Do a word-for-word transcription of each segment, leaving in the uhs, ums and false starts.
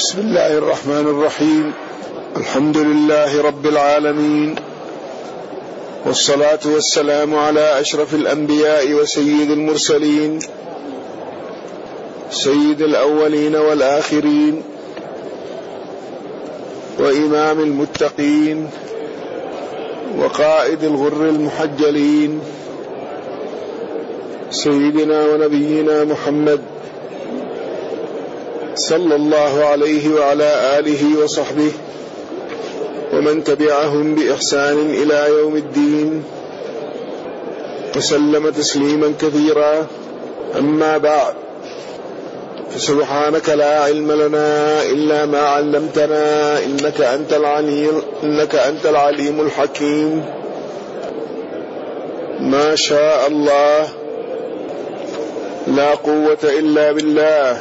بسم الله الرحمن الرحيم. الحمد لله رب العالمين، والصلاة والسلام على أشرف الأنبياء وسيد المرسلين، سيد الأولين والآخرين، وإمام المتقين، وقائد الغر المحجلين، سيدنا ونبينا محمد صلى الله عليه وعلى آله وصحبه ومن تبعهم بإحسان إلى يوم الدين، وسلم تسليما كثيرا. أما بعد، فسبحانك لا علم لنا إلا ما علمتنا إنك أنت العليم إنك أنت العليم الحكيم. ما شاء الله، لا قوة إلا بالله.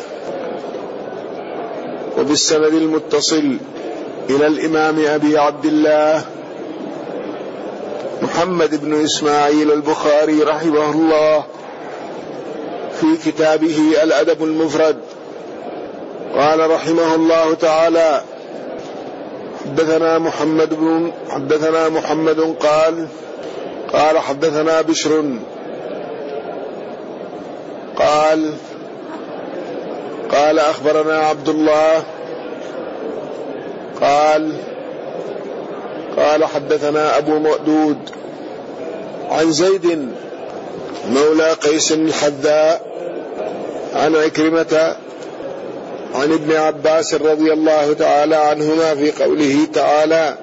وبالسند المتصل إلى الإمام أبي عبد الله محمد بن إسماعيل البخاري رحمه الله في كتابه الأدب المفرد، قال رحمه الله تعالى: حدثنا محمد بن حدثنا محمد قال قال حدثنا بشر قال قال أخبرنا عبد الله قال قال حدثنا أبو مؤدود عن زيد مولى قيس الحذاء عن عكرمة عن ابن عباس رضي الله تعالى عنهما في قوله تعالى: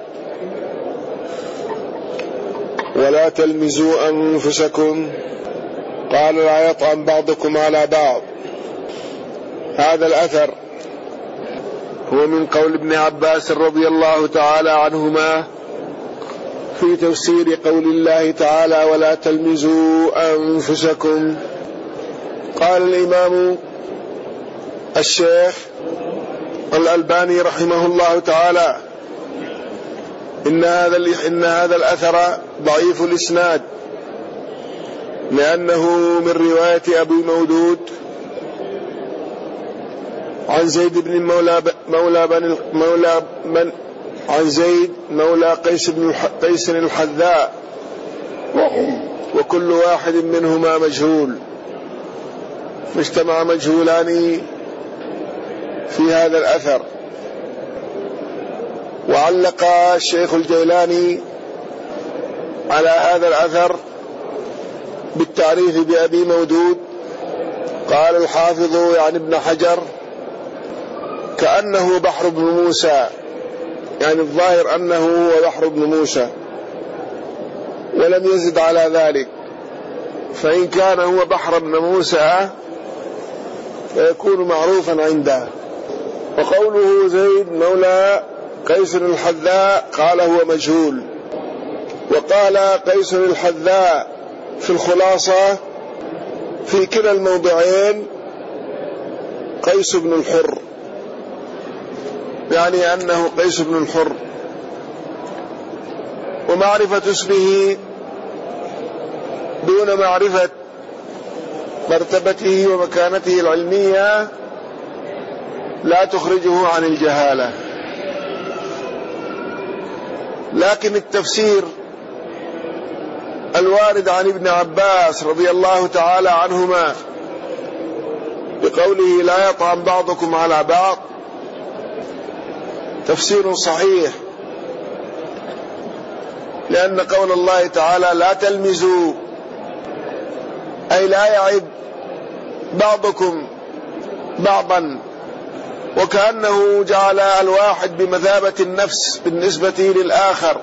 ولا تلمزوا أنفسكم، قال: لا يطعن بعضكم على بعض. هذا الأثر هو من قول ابن عباس رضي الله تعالى عنهما في تفسير قول الله تعالى: ولا تلمزوا أنفسكم. قال الإمام الشيخ الألباني رحمه الله تعالى: إن هذا إن هذا الأثر ضعيف الإسناد، لأنه من رواية أبي مودود عن زيد بن مولى مولى بن مولى من عن زيد مولى قيس بن قيس الحذاء، وكل واحد منهما مجهول، فاجتمع مجهولان في هذا الأثر. وعلق الشيخ الجيلاني على هذا الأثر بالتعريف بأبي مودود. قال الحافظ يعني ابن حجر: كأنه بحر بن موسى، يعني الظاهر أنه هو بحر بن موسى، ولم يزد على ذلك، فإن كان هو بحر بن موسى فيكون معروفا عنده. وقوله زيد مولى قيس الحذاء قال هو مجهول. وقال قيس الحذاء في الخلاصة في كلا الموضعين قيس بن الحر، يعني أنه قيس بن الحر. ومعرفة اسمه دون معرفة مرتبته ومكانته العلمية لا تخرجه عن الجهالة. لكن التفسير الوارد عن ابن عباس رضي الله تعالى عنهما بقوله: لا يطعن بعضكم على بعض، تفسير صحيح، لأن قول الله تعالى: لا تلمزوا، أي لا يعب بعضكم بعضا، وكأنه جعل الواحد بمثابة النفس بالنسبة للآخر.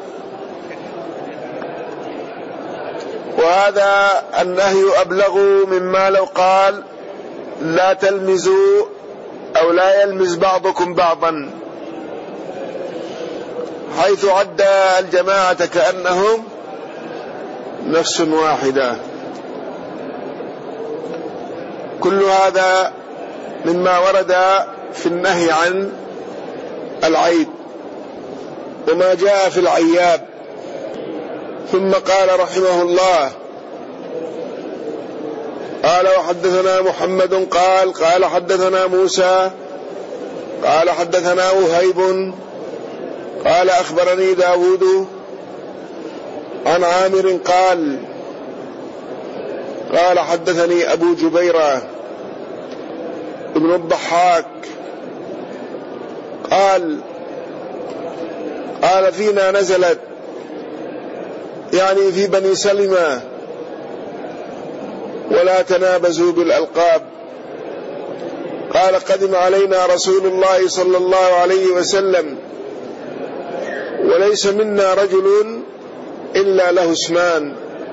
وهذا النهي أبلغ مما لو قال: لا تلمزوا أو لا يلمز بعضكم بعضا، حيث عد الجماعة كأنهم نفس واحدة. كل هذا مما ورد في النهي عن العيب وما جاء في العياب. ثم قال رحمه الله: قال: وحدثنا محمد قال قال حدثنا موسى قال حدثنا وهيب قال أخبرني داود عن عامر قال قال حدثني أبو جبيرة ابن الضحاك قال قال فينا نزلت، يعني في بني سلمة، ولا تنابزوا بالألقاب. قال قدم علينا رسول الله صلى الله عليه وسلم وليس منا رجل إلا له اسمان،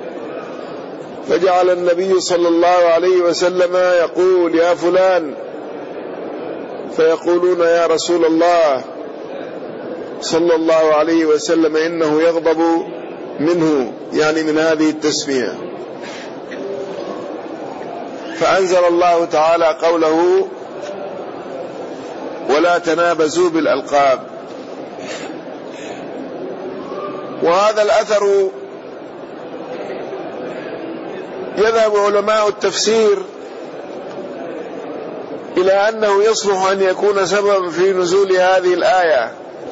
فجعل النبي صلى الله عليه وسلم يقول يا فلان، فيقولون يا رسول الله صلى الله عليه وسلم إنه يغضب منه، يعني من هذه التسمية. فأنزل الله تعالى قوله ولا تنابزوا بالألقاب. وهذا الأثر يذهب علماء التفسير إلى أنه يصلح أن يكون سببا في نزول هذه الآية،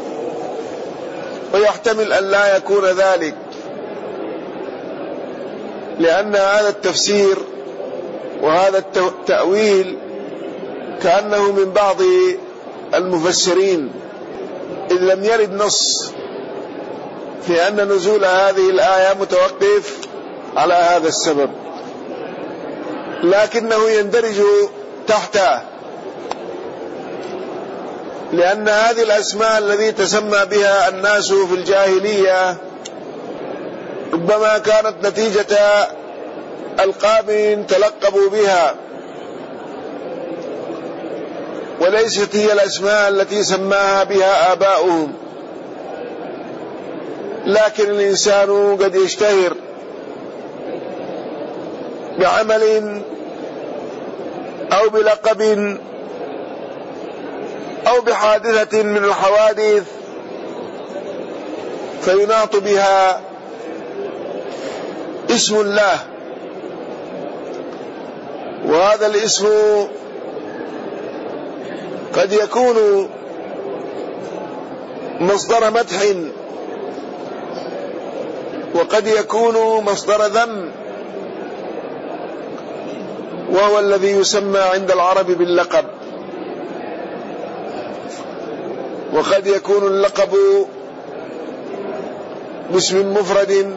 ويحتمل أن لا يكون ذلك، لأن هذا التفسير وهذا التأويل كأنه من بعض المفسرين، إذ لم يرد نص في أن نزول هذه الآية متوقف على هذا السبب، لكنه يندرج تحته، لأن هذه الأسماء التي تسمى بها الناس في الجاهلية ربما كانت نتيجة ألقاب تلقبوا بها، وليست هي الأسماء التي سماها بها آباؤهم. لكن الإنسان قد يشتهر بعمل أو بلقب أو بحادثة من الحوادث فيناط بها اسم الله، وهذا الاسم قد يكون مصدر مدح وقد يكون مصدر ذم، وهو الذي يسمى عند العرب باللقب. وقد يكون اللقب باسم مفرد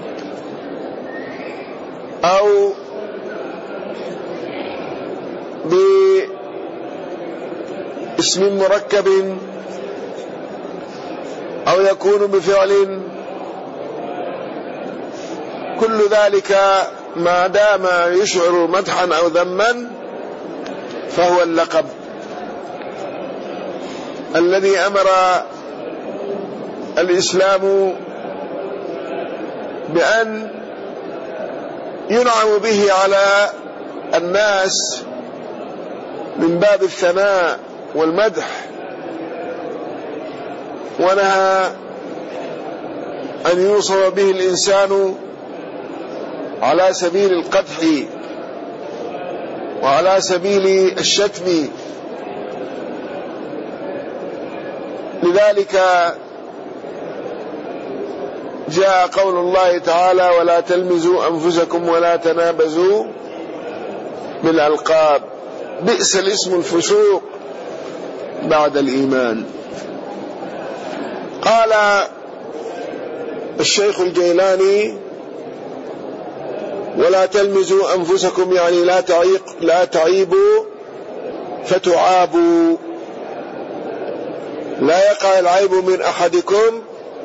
أو باسم مركب أو يكون بفعل، كل ذلك ما دام يشعر مدحا أو ذما فهو اللقب الذي أمر الإسلام بأن ينعم به على الناس من باب الثناء والمدح، ونهى أن يوصف به الإنسان على سبيل القدح وعلى سبيل الشتم. لذلك جاء قول الله تعالى ولا تلمزوا أنفسكم ولا تنابزوا بالألقاب، بئس الاسم الفسوق بعد الإيمان. قال الشيخ الجيلاني ولا تلمزوا أنفسكم، يعني لا تعيق لا تعيبوا فتعابوا، لا يقع العيب من أحدكم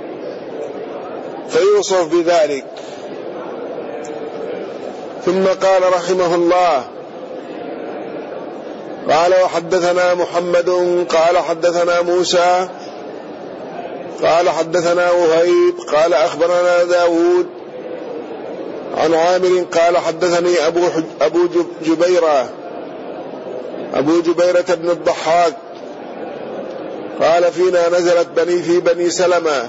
فيوصف بذلك. ثم قال رحمه الله قال وحدثنا محمد قال حدثنا موسى قال حدثنا وهيب قال أخبرنا داود عن عامر قال حدثني أبو, أبو جبيرة أبو جبيرة بن الضحاك قال فينا نزلت بني في بني سلمة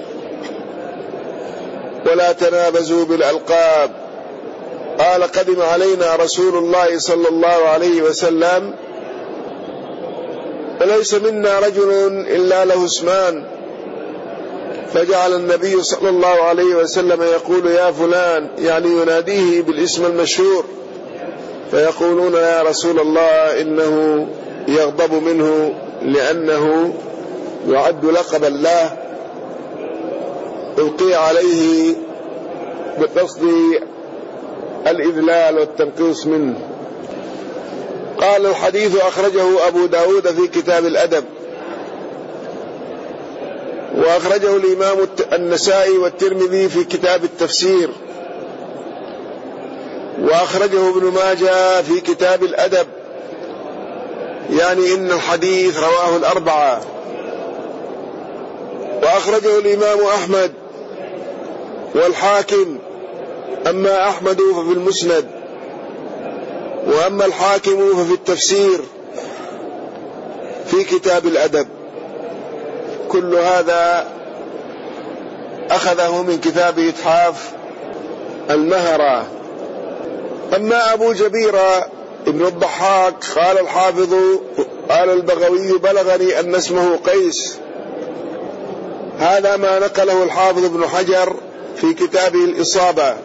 ولا تنابزوا بالألقاب. قال قدم علينا رسول الله صلى الله عليه وسلم وليس منا رجل إلا له اسمان. فجعل النبي صلى الله عليه وسلم يقول يا فلان، يعني يناديه بالاسم المشهور، فيقولون يا رسول الله إنه يغضب منه لأنه يعد لقبا له ألقي عليه بقصد الإذلال والتنقيص منه. قال الحديث أخرجه أبو داود في كتاب الأدب، وأخرجه الإمام النسائي والترمذي في كتاب التفسير، وأخرجه ابن ماجه في كتاب الأدب، يعني إن الحديث رواه الأربعة. وأخرجه الإمام أحمد والحاكم، أما أحمد ففي المسند، وأما الحاكم ففي التفسير في كتاب الأدب. كل هذا أخذه من كتاب إتحاف المهرة. أما أبو جبيرة ابن الضحاك قال الحافظ قال البغوي بلغني أن اسمه قيس. هذا ما نقله الحافظ ابن حجر في كتابه الإصابة.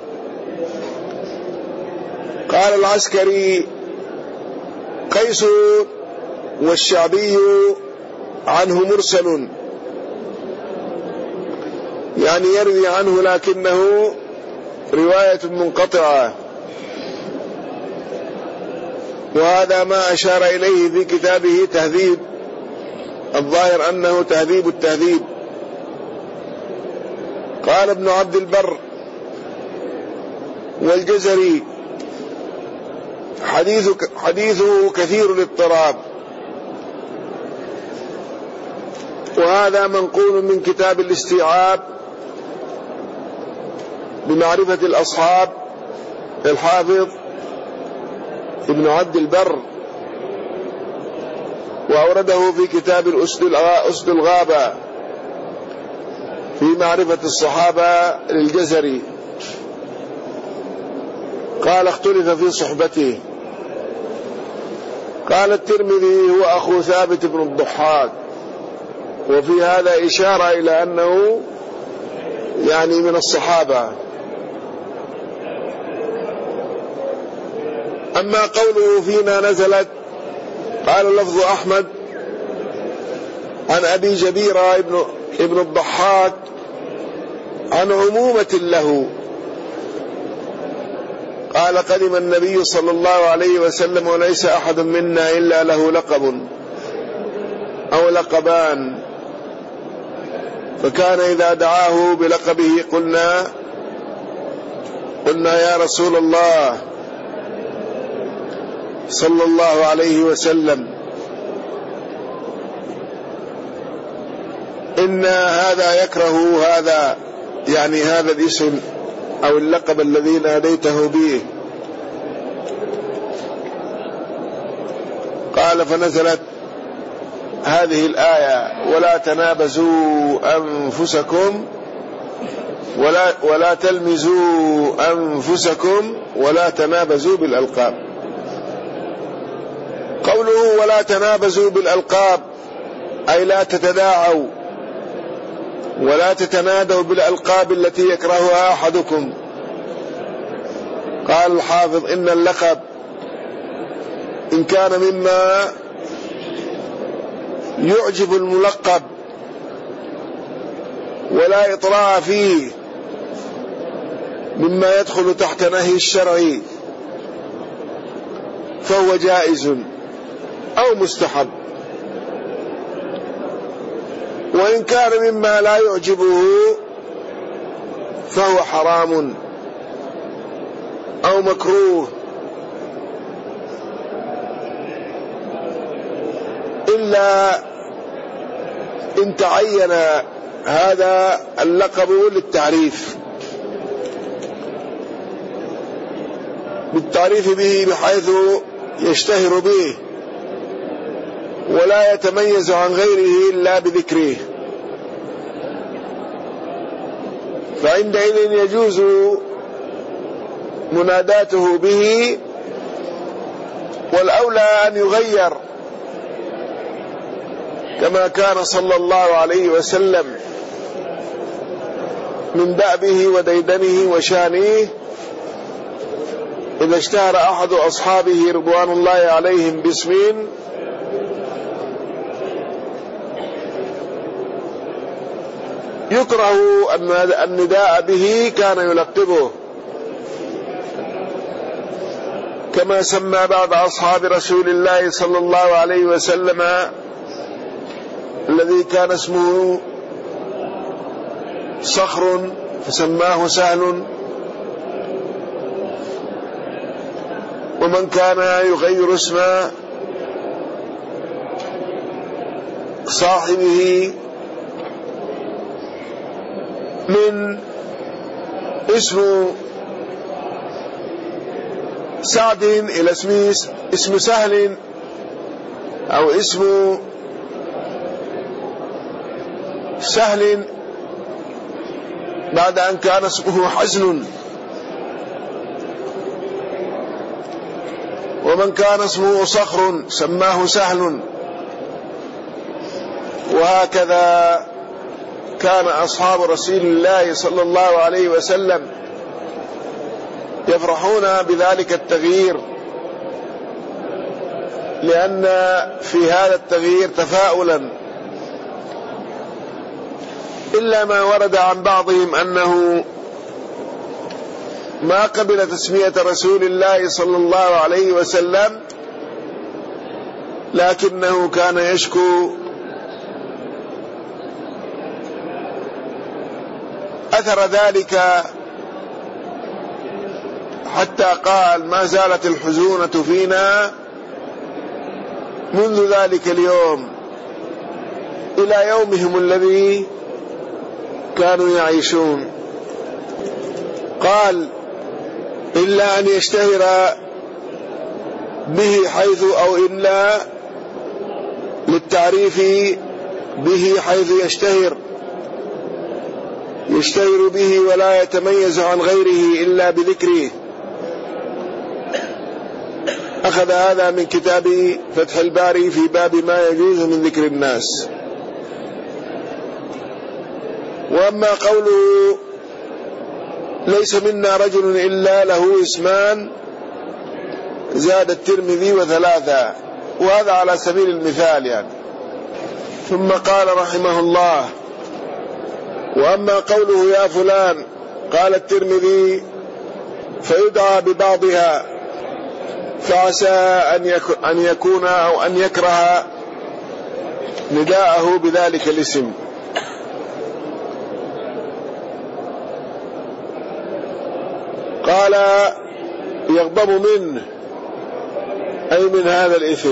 قال العسكري قيس والشعبي عنه مرسل، يعني يروي عنه لكنه رواية منقطعة، وهذا ما أشار إليه في كتابه تهذيب، الظاهر أنه تهذيب التهذيب. قال ابن عبد البر والجزري حديث حديثه كثير الاضطراب، وهذا منقول من كتاب الاستيعاب بمعرفة الأصحاب الحافظ ابن عبد البر، وأورده في كتاب الأسد الغابة في معرفة الصحابة للجزري. قال اختلف في صحبته. قال الترمذي هو أخو ثابت بن الضحاك، وفي هذا إشارة إلى أنه يعني من الصحابة. أما قوله فيما نزلت، قال لفظ أحمد عن أبي جبيرة ابن, ابن الضحاك عن عمومة له. قال قدم النبي صلى الله عليه وسلم وليس أحد منا إلا له لقب أو لقبان، فكان إذا دعاه بلقبه قلنا قلنا يا رسول الله صلى الله عليه وسلم إن هذا يكره هذا، يعني هذا الاسم أو اللقب الذي ناديته به. قال فنزلت هذه الآية ولا تنابزوا أنفسكم ولا, ولا تلمزوا أنفسكم ولا تنابزوا بالألقاب. قوله ولا تنابزوا بالألقاب أي لا تتداعوا ولا تتنادوا بالألقاب التي يكرهها أحدكم. قال الحافظ إن اللقب إن كان مما يعجب الملقب ولا إطراء فيه مما يدخل تحت نهي الشرع فهو جائز أو مستحب، وإن كان مما لا يعجبه فهو حرام أو مكروه، إلا إن تعين هذا اللقب للتعريف بالتعريف به بحيث يشتهر به ولا يتميز عن غيره إلا بذكره، فعندئذ يجوز مناداته به، والأولى أن يغير كما كان صلى الله عليه وسلم من دأبه وديدنه وشانه إذا اشتهر أحد أصحابه رضوان الله عليهم باسم يكره النداء به كان يلقبه، كما سمى بعض أصحاب رسول الله صلى الله عليه وسلم الذي كان اسمه صخر فسماه سهل، ومن كان يغير اسم صاحبه من اسم سعد إلى اسم اسم سهل، أو اسم سهل بعد أن كان اسمه حزن، ومن كان اسمه صخر سماه سهل، وهكذا كان أصحاب رسول الله صلى الله عليه وسلم يفرحون بذلك التغيير، لأن في هذا التغيير تفاؤلا، إلا ما ورد عن بعضهم أنه ما قبل تسمية رسول الله صلى الله عليه وسلم، لكنه كان يشكو أثر ذلك، حتى قال ما زالت الحزونة فينا منذ ذلك اليوم إلى يومهم الذي كانوا يعيشون. قال إلا أن يشتهر به حيث، أو إلا للتعريف به حيث يشتهر يشتهر به ولا يتميز عن غيره إلا بذكره. أخذ هذا من كتاب فتح الباري في باب ما يجوز من ذكر الناس. وأما قوله ليس منا رجل إلا له اسمان، زاد الترمذي وثلاثة، وهذا على سبيل المثال يعني. ثم قال رحمه الله: وأما قوله يا فلان، قال الترمذي: فيدعى ببعضها، فعسى أن يكون أو أن يكره نداءه بذلك الاسم. قال: يغضب منه، أي من هذا الإثم.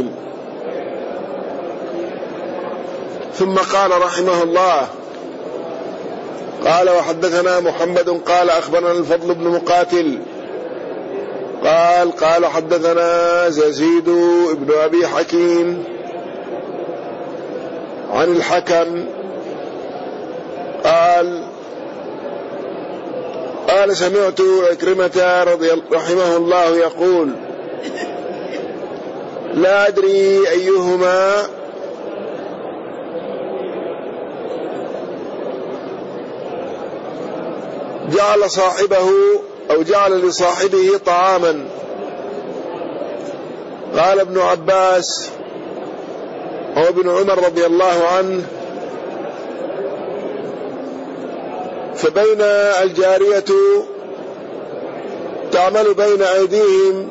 ثم قال رحمه الله: قال وحدثنا محمد قال أخبرنا الفضل بن مقاتل قال قال حدثنا يزيد بن أبي حكيم عن الحكم قال قال سمعت عكرمة رضي الله رحمه الله يقول: لا أدري أيهما جعل صاحبه أو جعل لصاحبه طعاما. قال ابن عباس هو ابن عمر رضي الله عنه: فبين الجارية تعمل بين أيديهم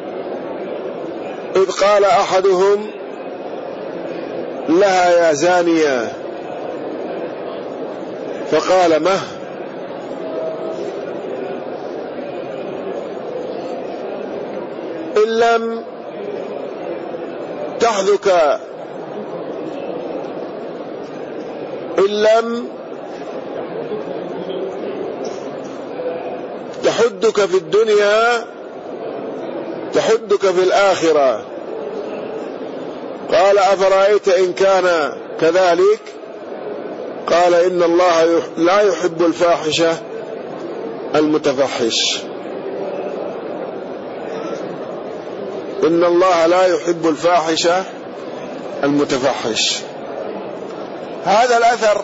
إذ قال أحدهم لها يا زانية، فقال مه، إن لم تحذك إن لم تحدك في الدنيا تحدك في الآخرة. قال أفرأيت إن كان كذلك؟ قال إن الله لا يحب الفاحشة المتفحش. إن الله لا يحب الفاحشة المتفحش. هذا الأثر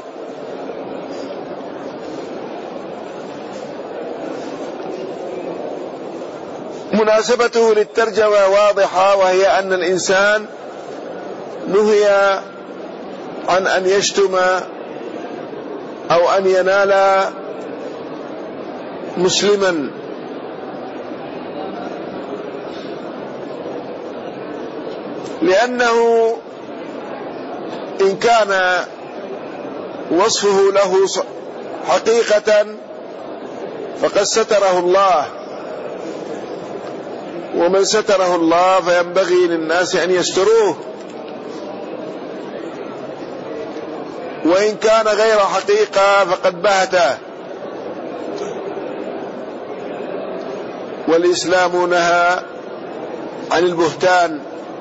مناسبته للترجمة واضحة، وهي أن الإنسان نهي عن أن يشتم أو أن ينال مسلما، لأنه إن كان وصفه له حقيقة فقد ستره الله، ومن ستره الله فينبغي للناس أن يستروه، وإن كان غير حقيقة فقد بهته. والإسلام نهى عن البهتان.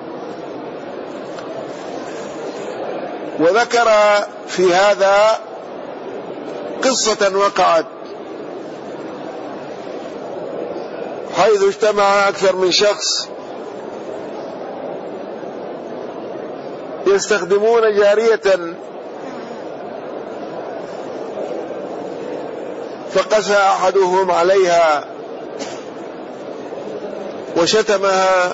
وذكر في هذا قصة وقعت حيث اجتمع أكثر من شخص يستخدمون جارية، فقسى أحدهم عليها وشتمها،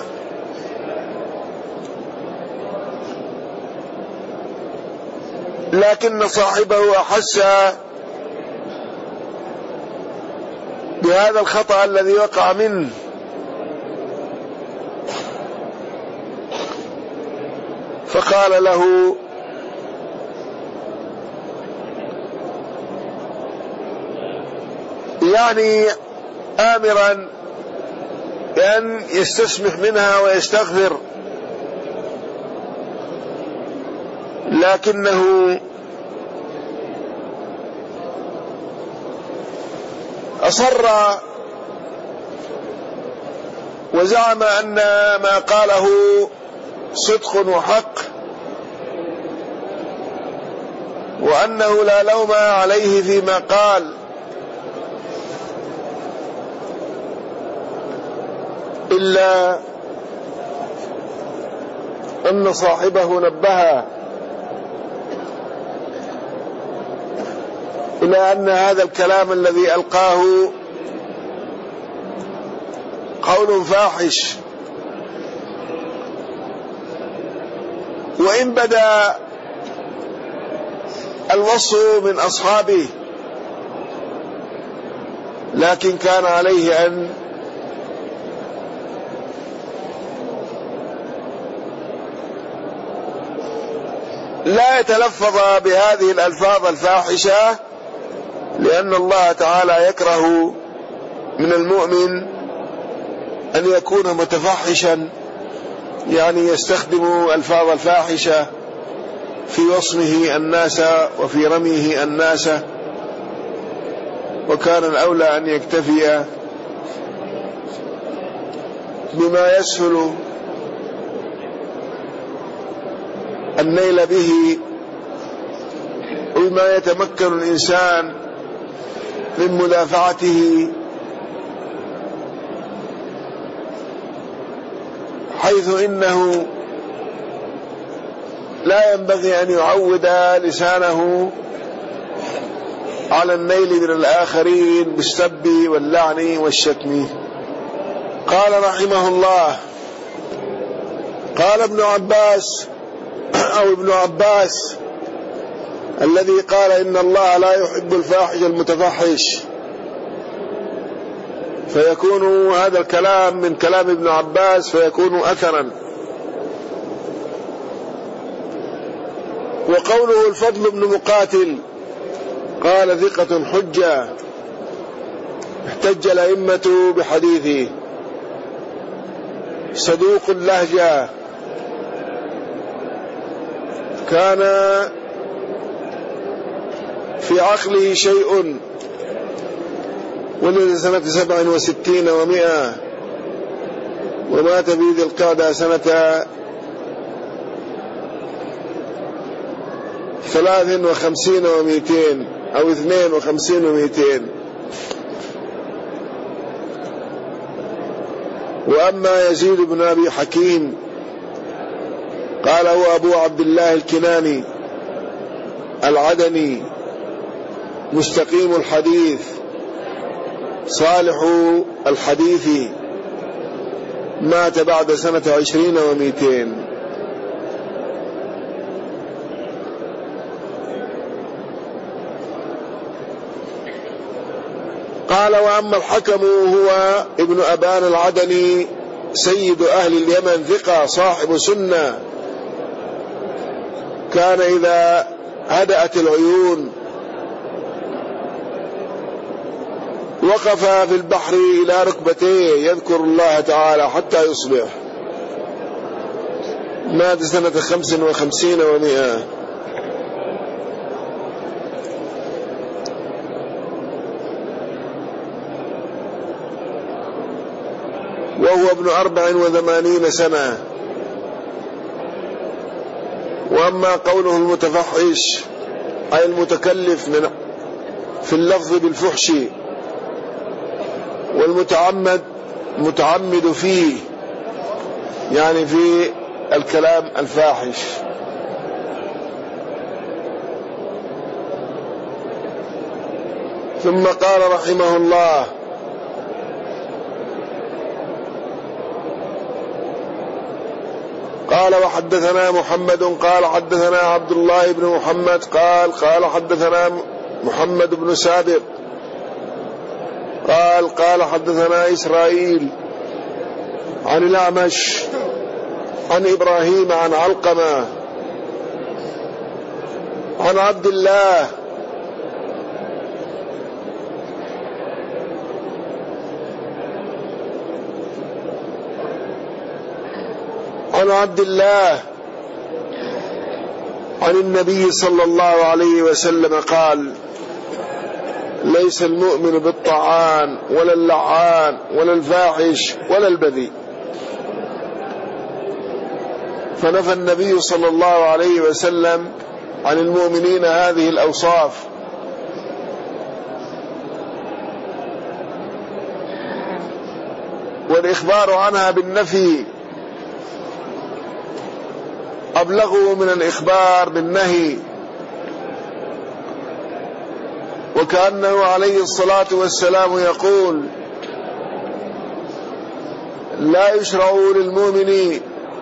لكن صاحبه أحس بهذا الخطأ الذي وقع منه، فقال له: يعني آمرا بأن يستسمح منها ويستغفر، لكنه أصر وزعم أن ما قاله صدق وحق، وأنه لا لوم عليه فيما قال، إلا أن صاحبه نبه إلى أن هذا الكلام الذي ألقاه قول فاحش، وإن بدا الوصف من أصحابه، لكن كان عليه أن لا يتلفظ بهذه الألفاظ الفاحشة، لأن الله تعالى يكره من المؤمن أن يكون متفحشا، يعني يستخدم ألفاظ الفاحشة في وصمه الناس وفي رميه الناس، وكان الأولى أن يكتفي بما يسهل النيل به، وبما يتمكن الإنسان من مدافعته، حيث إنه لا ينبغي أن يعود لسانه على النيل من الآخرين بالسب واللعن والشتم. قال رحمه الله: قال ابن عباس أو ابن عباس الذي قال إن الله لا يحب الفاحش المتفحش، فيكون هذا الكلام من كلام ابن عباس فيكون أثرا. وقوله الفضل بن مقاتل قال ثقة حجة، احتج الأئمة بحديثه، صدوق اللهجة، كان في عقله شيء، ولد سنة سبع وستين ومئة، ومات في ذي القعدة سنة ثلاث وخمسين ومئتين أو اثنين وخمسين ومئتين. وأما يزيد بن أبي حكيم قال هو أبو عبد الله الكناني، العدني مستقيم الحديث صالح الحديث، مات بعد سنة عشرين ومئتين. قال: وأما الحكم هو ابن أبان العدني سيد أهل اليمن، ثقة صاحب سنة، كان إذا هدأت العيون وقف في البحر إلى ركبتيه يذكر الله تعالى حتى يصبح. مات سنة خمس وخمسين ومئة. وهو ابن أربع وثمانين سنة. وأما قوله المتفحش أي المتكلف من في اللفظ بالفحش، والمتعمد متعمد فيه يعني في الكلام الفاحش. ثم قال رحمه الله: قال: وحدثنا محمد قال حدثنا عبد الله بن محمد قال قال حدثنا محمد بن سابق قال قال حدثنا إسرائيل عن الأعمش عن إبراهيم عن علقمة عن عبد الله عن عبد الله عن النبي صلى الله عليه وسلم قال: ليس المؤمن بالطعان ولا اللعان ولا الفاحش ولا البذيء. فنفى النبي صلى الله عليه وسلم عن المؤمنين هذه الأوصاف، والإخبار عنها بالنفي أبلغ من الإخبار بالنهي. وكأنه عليه الصلاة والسلام يقول: لا يشرع للمؤمن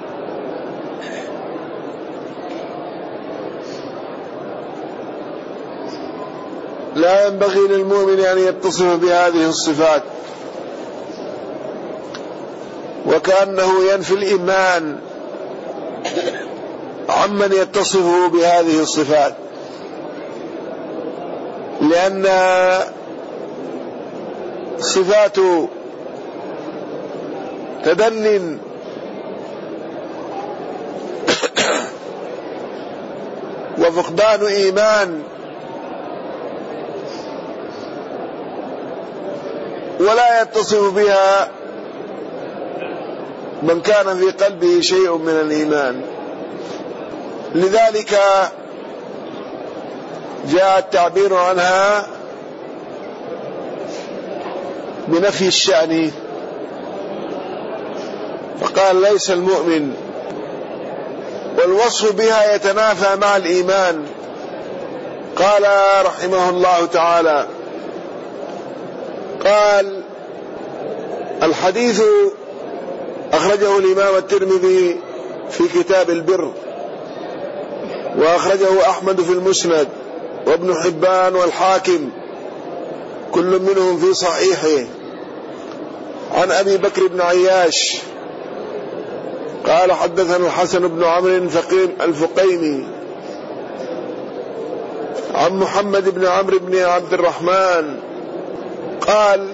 لا ينبغي للمؤمن أن يتصف بهذه الصفات. وكأنه ينفي الإيمان عمن يتصف بهذه الصفات، لأن صفات تدن وفقدان إيمان، ولا يتصف بها من كان في قلبه شيء من الإيمان. لذلك جاء التعبير عنها بنفي الشأن، فقال: ليس المؤمن، والوصف بها يتنافى مع الإيمان. قال رحمه الله تعالى: قال: الحديث أخرجه الإمام الترمذي في كتاب البر، وأخرجه أحمد في المسند، وابن حبان والحاكم كل منهم في صحيحه، عن أبي بكر بن عياش قال: حدثنا الحسن بن عمرو الفقيمي عن محمد بن عمرو بن عبد الرحمن قال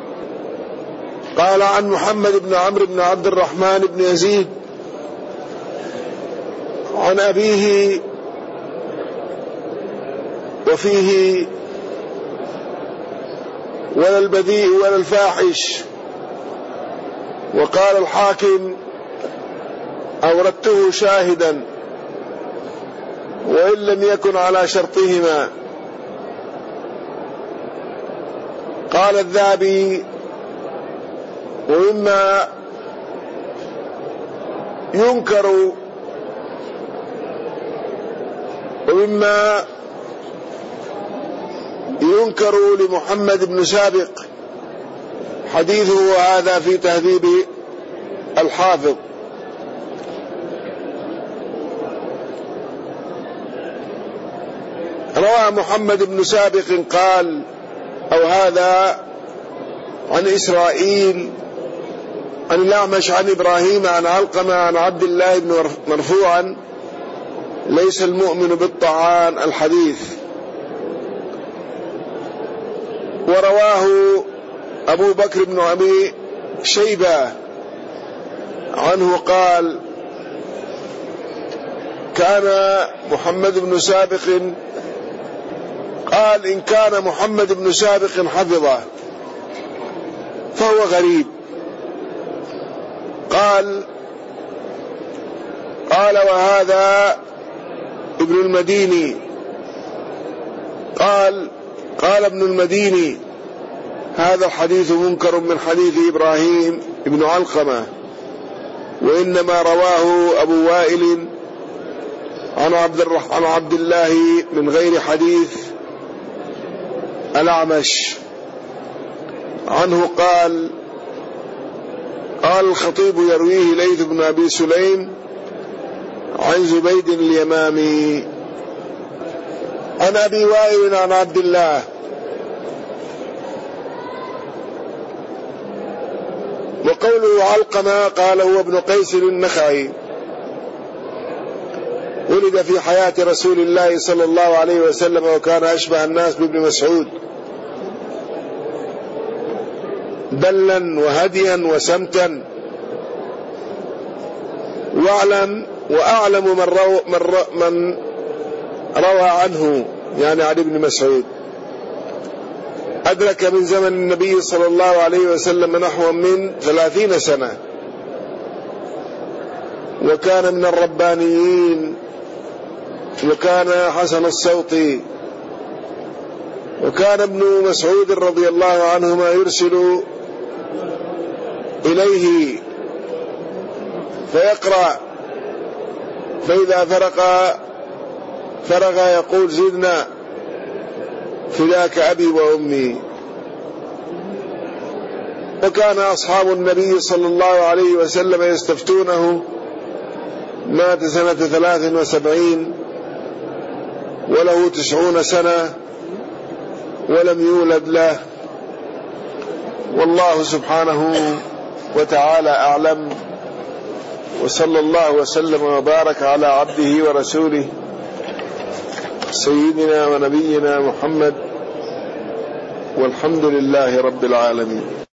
قال عن محمد بن عمرو بن عبد الرحمن بن يزيد عن أبيه، وفيه: ولا البذيء ولا الفاحش. وقال الحاكم: أوردته شاهدا وإن لم يكن على شرطهما. قال الذهبي: ومما ينكر ومما ينكر لمحمد بن سابق حديثه هذا في تهذيب الحافظ. روى محمد بن سابق قال أو هذا عن إسرائيل عن الأعمش عن إبراهيم عن علقمة عن عبد الله بن مرفوعا ليس المؤمن بالطعان الحديث. ورواه أبو بكر بن أبي شيبة عنه قال كان محمد بن سابق قال إن كان محمد بن سابق حفظه فهو غريب. قال قال وهذا ابن المديني قال قال ابن المديني هذا الحديث منكر من حديث إبراهيم ابن علقمة، وإنما رواه أبو وائل عن عبد الرح... عن عبد الله من غير حديث الأعمش عنه. قال قال الخطيب يرويه ليث بن أبي سليم عن زبيد اليمامي عن أبي وائل عن عبد الله. وقوله علقمة قال هو ابن قيس النخعي، ولد في حياة رسول الله صلى الله عليه وسلم وكان أشبه الناس بابن مسعود دلا وهديا وسمتا. واعلم وأعلم من روى, من, روى من روى عنه يعني عن ابن مسعود أدرك من زمن النبي صلى الله عليه وسلم نحو من ثلاثين سنة، وكان من الربانيين، وكان حسن الصوت. وكان ابن مسعود رضي الله عنهما يرسل إليه فيقرأ، فإذا فرق فرغ يقول زدنا فداك أبي وأمي. وكان أصحاب النبي صلى الله عليه وسلم يستفتونه. مات سنة ثلاث وسبعين وله تسعون سنة ولم يولد له. والله سبحانه وتعالى أعلم، وصلى الله وسلم وبارك على عبده ورسوله سيدنا ونبينا محمد، والحمد لله رب العالمين.